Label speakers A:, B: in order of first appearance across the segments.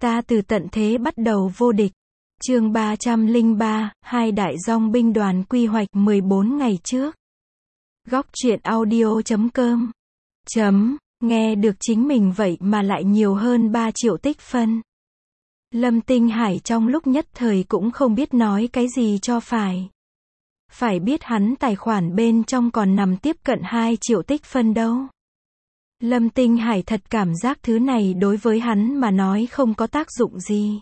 A: Ta từ tận thế bắt đầu vô địch. Chương 303, hai đại dòng binh đoàn quy hoạch 14 ngày trước. Góc truyện audio.com. Nghe được chính mình vậy mà lại nhiều hơn 3 triệu tích phân. Lâm Tinh Hải trong lúc nhất thời cũng không biết nói cái gì cho phải. Phải biết hắn tài khoản bên trong còn nằm tiếp cận 2 triệu tích phân đâu. Lâm Tinh Hải thật cảm giác thứ này đối với hắn mà nói không có tác dụng gì.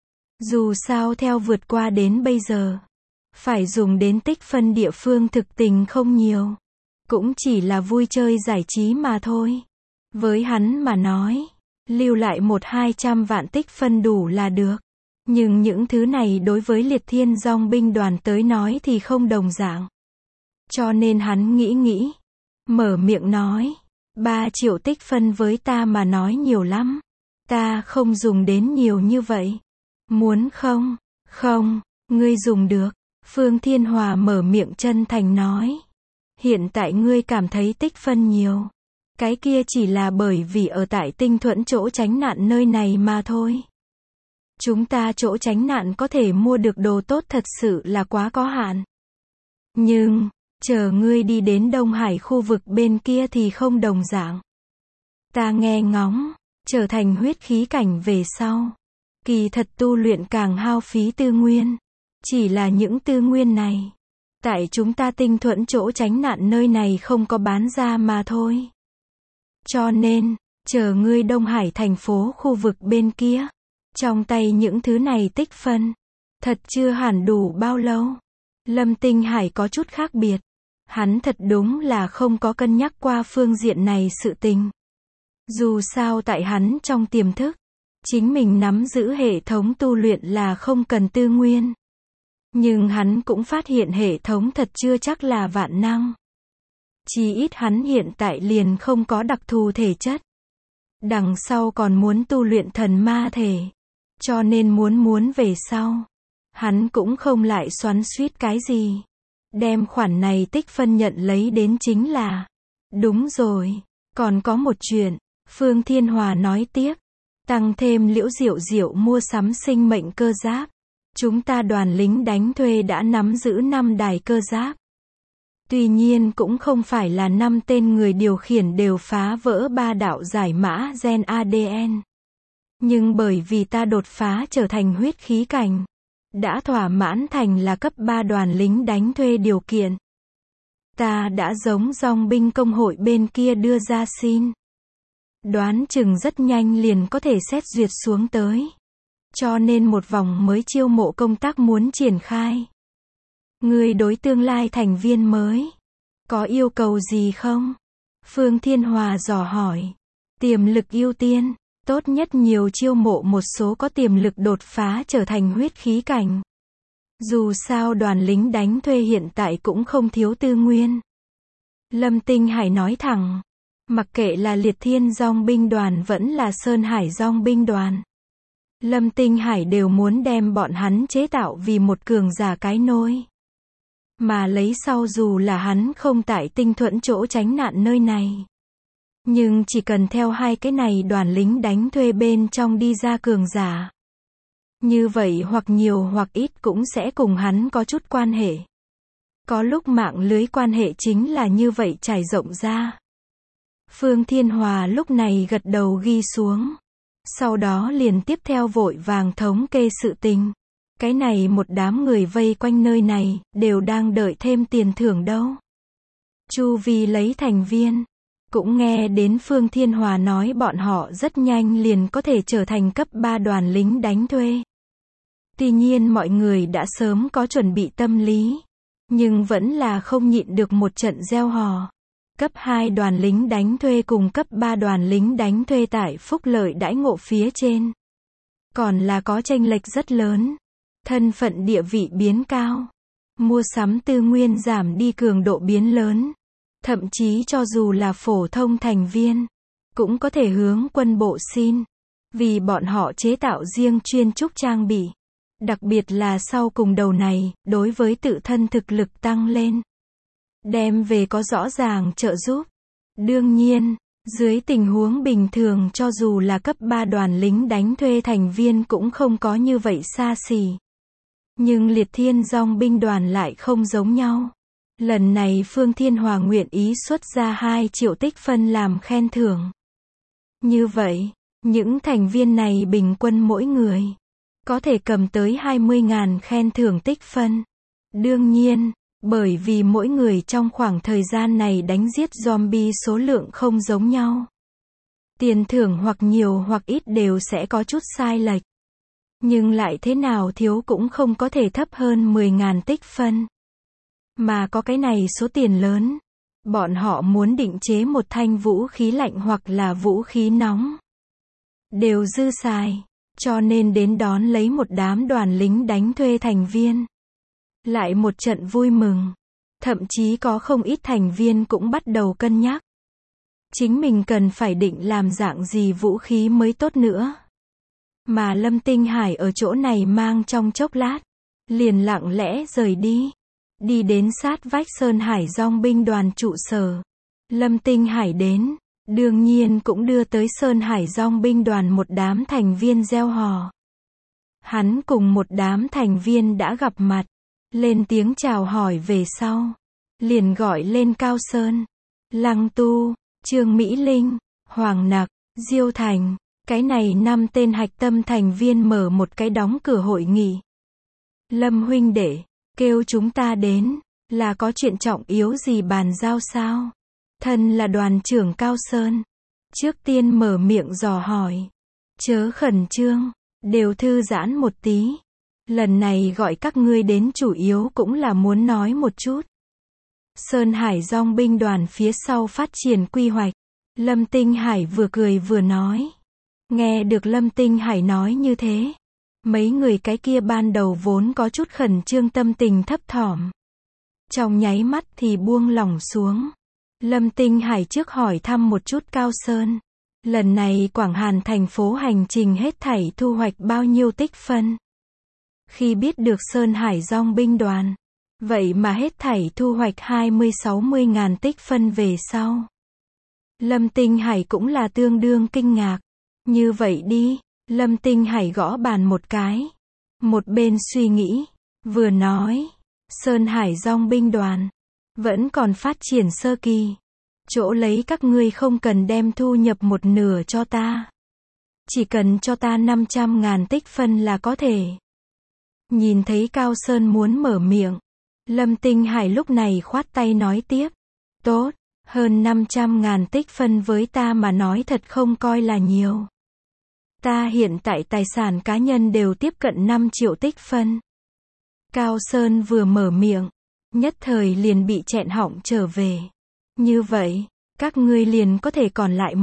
A: Dù sao theo vượt qua đến bây giờ, phải dùng đến tích phân địa phương thực tình không nhiều. Cũng chỉ là vui chơi giải trí mà thôi. Với hắn mà nói, lưu lại 100-200 vạn tích phân đủ là được. Nhưng những thứ này đối với Liệt Thiên Dòng binh đoàn tới nói thì không đồng dạng. Cho nên hắn nghĩ, mở miệng nói, 3 triệu tích phân với ta mà nói nhiều lắm. Ta không dùng đến nhiều như vậy. Muốn không? Không, ngươi dùng được. Phương Thiên Hòa mở miệng chân thành nói. Hiện tại ngươi cảm thấy tích phân nhiều. Cái kia chỉ là bởi vì ở tại Tinh Thuẫn chỗ tránh nạn nơi này mà thôi. Chúng ta chỗ tránh nạn có thể mua được đồ tốt thật sự là quá có hạn. Nhưng, chờ ngươi đi đến Đông Hải khu vực bên kia thì không đồng dạng. Ta nghe ngóng, trở thành huyết khí cảnh về sau. Kỳ thật tu luyện càng hao phí tư nguyên. Chỉ là những tư nguyên này. Tại chúng ta Tinh Thuẫn chỗ tránh nạn nơi này không có bán ra mà thôi. Cho nên, chờ ngươi Đông Hải thành phố khu vực bên kia. Trong tay những thứ này tích phân. Thật chưa hẳn đủ bao lâu. Lâm Tinh Hải có chút khác biệt. Hắn thật đúng là không có cân nhắc qua phương diện này sự tình. Dù sao tại hắn trong tiềm thức, chính mình nắm giữ hệ thống tu luyện là không cần tư nguyên. Nhưng hắn cũng phát hiện hệ thống thật chưa chắc là vạn năng. Chí ít hắn hiện tại liền không có đặc thù thể chất. Đằng sau còn muốn tu luyện thần ma thể. Cho nên muốn về sau. Hắn cũng không lại xoắn xuýt cái gì. Đem khoản này tích phân nhận lấy đến chính là. Đúng rồi, còn có một chuyện. Phương Thiên Hòa nói tiếp. Tăng thêm Liễu Diệu Diệu mua sắm sinh mệnh cơ giáp. Chúng ta đoàn lính đánh thuê đã nắm giữ 5 đài cơ giáp. Tuy nhiên cũng không phải là 5 tên người điều khiển đều phá vỡ 3 đạo giải mã gen ADN. Nhưng bởi vì ta đột phá trở thành huyết khí cảnh, đã thỏa mãn thành là cấp 3 đoàn lính đánh thuê điều kiện. Ta đã giống dòng binh công hội bên kia đưa ra xin. Đoán chừng rất nhanh liền có thể xét duyệt xuống tới. Cho nên một vòng mới chiêu mộ công tác muốn triển khai. Người đối tương lai thành viên mới. Có yêu cầu gì không? Phương Thiên Hòa dò hỏi. Tiềm lực ưu tiên. Tốt nhất nhiều chiêu mộ một số có tiềm lực đột phá trở thành huyết khí cảnh. Dù sao đoàn lính đánh thuê hiện tại cũng không thiếu tư nguyên. Lâm Tinh Hải nói thẳng. Mặc kệ là Liệt Thiên Dòng binh đoàn vẫn là Sơn Hải Dòng binh đoàn. Lâm Tinh Hải đều muốn đem bọn hắn chế tạo vì một cường giả cái nôi. Mà lấy sau dù là hắn không tại Tinh Thuẫn chỗ tránh nạn nơi này. Nhưng chỉ cần theo hai cái này đoàn lính đánh thuê bên trong đi ra cường giả. Như vậy hoặc nhiều hoặc ít cũng sẽ cùng hắn có chút quan hệ. Có lúc mạng lưới quan hệ chính là như vậy trải rộng ra. Phương Thiên Hòa lúc này gật đầu ghi xuống. Sau đó liền tiếp theo vội vàng thống kê sự tình. Cái này một đám người vây quanh nơi này, đều đang đợi thêm tiền thưởng đâu. Chu vi lấy thành viên. Cũng nghe đến Phương Thiên Hòa nói bọn họ rất nhanh liền có thể trở thành cấp 3 đoàn lính đánh thuê. Tuy nhiên mọi người đã sớm có chuẩn bị tâm lý. Nhưng vẫn là không nhịn được một trận gieo hò. Cấp 2 đoàn lính đánh thuê cùng cấp 3 đoàn lính đánh thuê tại phúc lợi đãi ngộ phía trên. Còn là có chênh lệch rất lớn. Thân phận địa vị biến cao. Mua sắm tư nguyên giảm đi cường độ biến lớn. Thậm chí cho dù là phổ thông thành viên, cũng có thể hướng quân bộ xin. Vì bọn họ chế tạo riêng chuyên trúc trang bị. Đặc biệt là sau cùng đầu này, đối với tự thân thực lực tăng lên. Đem về có rõ ràng trợ giúp. Đương nhiên, Dưới tình huống bình thường cho dù là cấp 3 đoàn lính đánh thuê thành viên cũng không có như vậy xa xỉ. Nhưng Liệt Thiên Dòng binh đoàn lại không giống nhau. Lần này Phương Thiên Hòa nguyện ý xuất ra 2 triệu tích phân làm khen thưởng. Như vậy, những thành viên này bình quân mỗi người có thể cầm tới 20.000 khen thưởng tích phân. Đương nhiên, bởi vì mỗi người trong khoảng thời gian này đánh giết zombie số lượng không giống nhau. Tiền thưởng hoặc nhiều hoặc ít đều sẽ có chút sai lệch. Nhưng lại thế nào thiếu cũng không có thể thấp hơn 10.000 tích phân. Mà có cái này số tiền lớn, bọn họ muốn định chế một thanh vũ khí lạnh hoặc là vũ khí nóng đều dư xài, cho nên đến đón lấy một đám đoàn lính đánh thuê thành viên. Lại một trận vui mừng. Thậm chí có không ít thành viên cũng bắt đầu cân nhắc. Chính mình cần phải định làm dạng gì vũ khí mới tốt nữa. Mà Lâm Tinh Hải ở chỗ này mang trong chốc lát. Liền lặng lẽ rời đi. Đi đến sát vách Sơn Hải Dòng binh đoàn trụ sở. Lâm Tinh Hải đến. Đương nhiên cũng đưa tới Sơn Hải Dòng binh đoàn một đám thành viên reo hò. Hắn cùng một đám thành viên đã gặp mặt. Lên tiếng chào hỏi về sau. Liền gọi lên Cao Sơn, Lăng Tu, Trương Mỹ Linh, Hoàng Nặc, Diêu Thành. Cái này 5 tên hạch tâm thành viên mở một cái đóng cửa hội nghị. Lâm huynh đệ, kêu chúng ta đến, là có chuyện trọng yếu gì bàn giao sao? Thân là đoàn trưởng Cao Sơn. Trước tiên mở miệng dò hỏi. Chớ khẩn trương, đều thư giãn một tí. Lần này gọi các ngươi đến chủ yếu cũng là muốn nói một chút. Sơn Hải Dòng binh đoàn phía sau phát triển quy hoạch. Lâm Tinh Hải vừa cười vừa nói. Nghe được Lâm Tinh Hải nói như thế. Mấy người cái kia ban đầu vốn có chút khẩn trương tâm tình thấp thỏm. Trong nháy mắt thì buông lỏng xuống. Lâm Tinh Hải trước hỏi thăm một chút Cao Sơn. Lần này Quảng Hàn thành phố hành trình hết thảy thu hoạch bao nhiêu tích phân. Khi biết được Sơn Hải Dòng binh đoàn, vậy mà hết thảy thu hoạch 20-60.000 tích phân về sau. Lâm Tinh Hải cũng là tương đương kinh ngạc. Như vậy đi, Lâm Tinh Hải gõ bàn một cái. Một bên suy nghĩ, vừa nói, Sơn Hải Dòng binh đoàn, vẫn còn phát triển sơ kỳ. Chỗ lấy các ngươi không cần đem thu nhập một nửa cho ta. Chỉ cần cho ta 500.000 tích phân là có thể. Nhìn thấy Cao Sơn muốn mở miệng. Lâm Tinh Hải lúc này khoát tay nói tiếp. Tốt, hơn 500.000 tích phân với ta mà nói thật không coi là nhiều. Ta hiện tại tài sản cá nhân đều tiếp cận 5 triệu tích phân. Cao Sơn vừa mở miệng, nhất thời liền bị nghẹn họng trở về. Như vậy, các ngươi liền có thể còn lại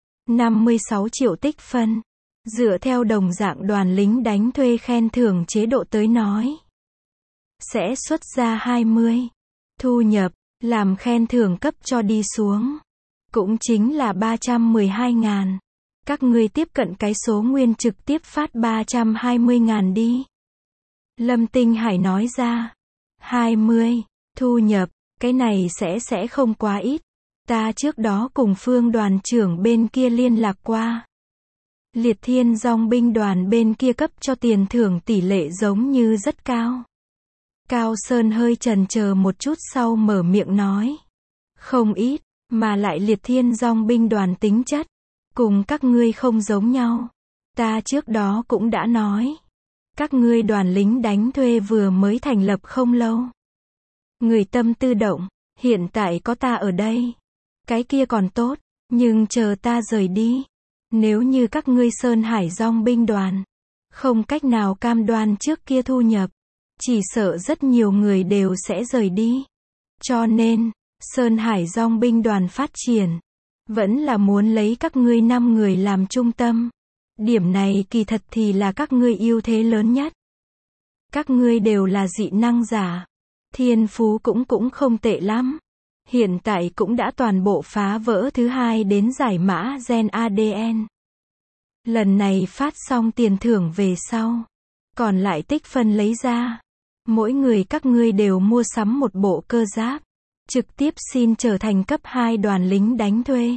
A: 56 triệu tích phân. Dựa theo đồng dạng đoàn lính đánh thuê khen thưởng chế độ tới nói. Sẽ xuất ra 20. Thu nhập, làm khen thưởng cấp cho đi xuống. Cũng chính là 312.000. Các ngươi tiếp cận cái số nguyên trực tiếp phát 320.000 đi. Lâm Tinh Hải nói ra. 20. Thu nhập, cái này sẽ không quá ít. Ta trước đó cùng Phương đoàn trưởng bên kia liên lạc qua. Liệt Thiên Dòng binh đoàn bên kia cấp cho tiền thưởng tỷ lệ giống như rất cao. Cao Sơn hơi chần chờ một chút sau mở miệng nói. Không ít, mà lại Liệt Thiên Dòng binh đoàn tính chất. Cùng các ngươi không giống nhau. Ta trước đó cũng đã nói. Các ngươi đoàn lính đánh thuê vừa mới thành lập không lâu. Người tâm tư động, hiện tại có ta ở đây. Cái kia còn tốt, nhưng chờ ta rời đi. Nếu như các ngươi Sơn Hải Dòng binh đoàn, không cách nào cam đoan trước kia thu nhập, chỉ sợ rất nhiều người đều sẽ rời đi. Cho nên, Sơn Hải Dòng binh đoàn phát triển, vẫn là muốn lấy các ngươi 5 người làm trung tâm. Điểm này kỳ thật thì là các ngươi ưu thế lớn nhất. Các ngươi đều là dị năng giả. Thiên phú cũng không tệ lắm. Hiện tại cũng đã toàn bộ phá vỡ thứ 2 đến giải mã gen ADN. Lần này phát xong tiền thưởng về sau. Còn lại tích phân lấy ra. Mỗi người các ngươi đều mua sắm một bộ cơ giáp. Trực tiếp xin trở thành cấp 2 đoàn lính đánh thuê.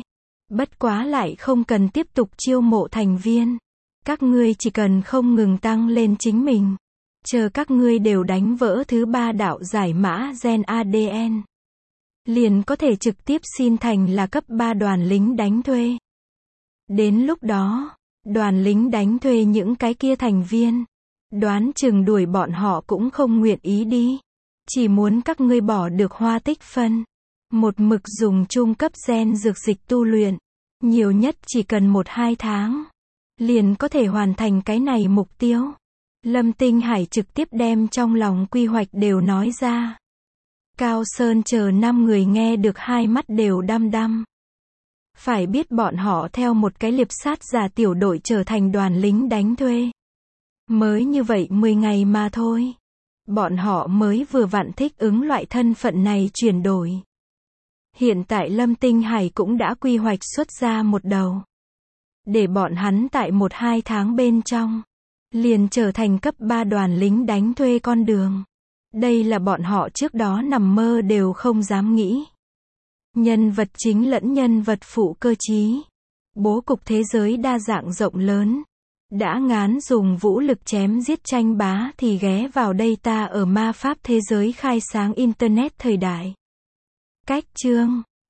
A: Bất quá lại không cần tiếp tục chiêu mộ thành viên. Các ngươi chỉ cần không ngừng tăng lên chính mình. Chờ các ngươi đều đánh vỡ thứ 3 đạo giải mã gen ADN. Liền có thể trực tiếp xin thành là cấp 3 đoàn lính đánh thuê. Đến lúc đó, đoàn lính đánh thuê những cái kia thành viên. Đoán chừng đuổi bọn họ cũng không nguyện ý đi. Chỉ muốn các ngươi bỏ được hoa tích phân. Một mực dùng trung cấp gen dược dịch tu luyện. Nhiều nhất chỉ cần 1-2 tháng. Liền có thể hoàn thành cái này mục tiêu. Lâm Tinh Hải trực tiếp đem trong lòng quy hoạch đều nói ra. Cao Sơn chờ 5 người nghe được hai mắt đều đăm đăm. Phải biết bọn họ theo một cái liệp sát giả tiểu đội trở thành đoàn lính đánh thuê. Mới như vậy 10 ngày mà thôi. Bọn họ mới vừa vặn thích ứng loại thân phận này chuyển đổi. Hiện tại Lâm Tinh Hải cũng đã quy hoạch xuất ra một đầu. Để bọn hắn tại 1-2 tháng bên trong. Liền trở thành cấp 3 đoàn lính đánh thuê con đường. Đây là bọn họ trước đó nằm mơ đều không dám nghĩ. Nhân vật chính lẫn nhân vật phụ cơ trí. Bố cục thế giới đa dạng rộng lớn. Đã ngán dùng vũ lực chém giết tranh bá thì ghé vào đây ta ở ma pháp thế giới khai sáng Internet thời đại. Cách chương